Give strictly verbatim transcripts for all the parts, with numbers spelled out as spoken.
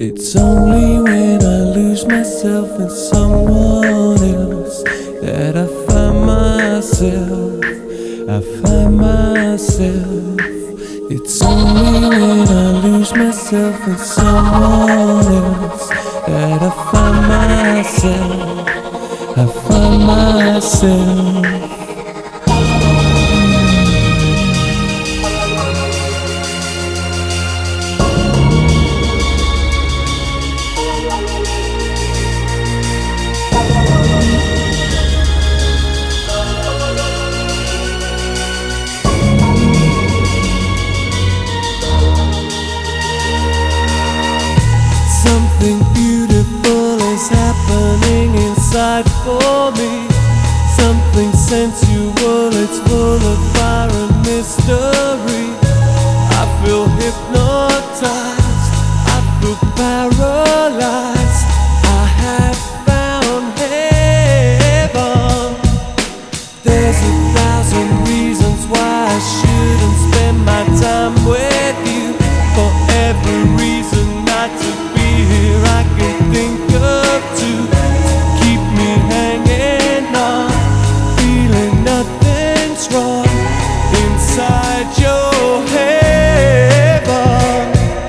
It's only when I lose myself in someone else that I find myself, I find myself. It's only when I lose myself in someone else that I find myself, I find myself. Something beautiful is happening inside for me. Something sensual, it's full of fire and mystery. I feel hypnotized, I feel paralyzed. I have found heaven. There's a thousand reasons why I shouldn't spend my time with you. For every reason not to be here I can think of to keep me hanging on, feeling nothing's wrong inside your heaven.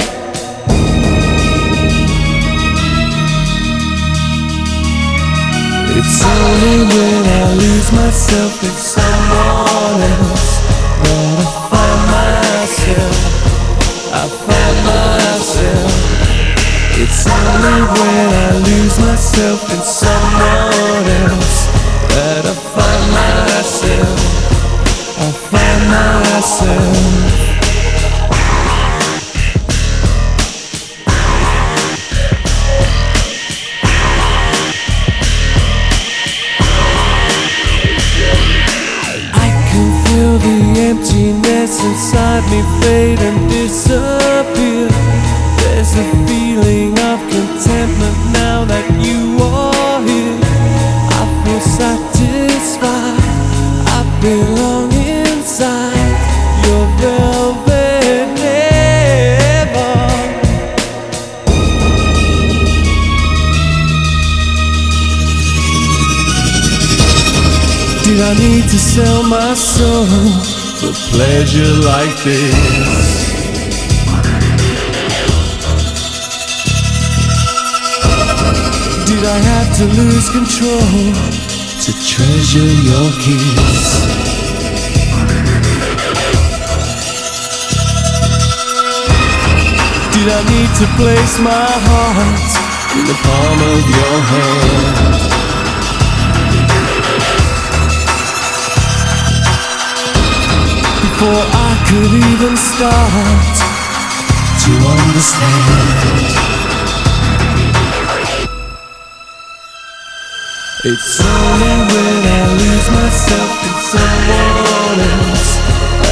It's only when I lose myself in someone else that I find myself, I find myself. It's only when I lose myself in someone else that I find myself, I find myself. I can feel the emptiness inside me fade and disappear. There's a feeling of contentment now that you are here. I feel satisfied, I belong inside your velvet heaven. Did I need to sell my soul for pleasure like this? Did I have to lose control to treasure your kiss? Did I need to place my heart in the palm of your hand? Before I could even start to understand. It's only when I lose myself in someone else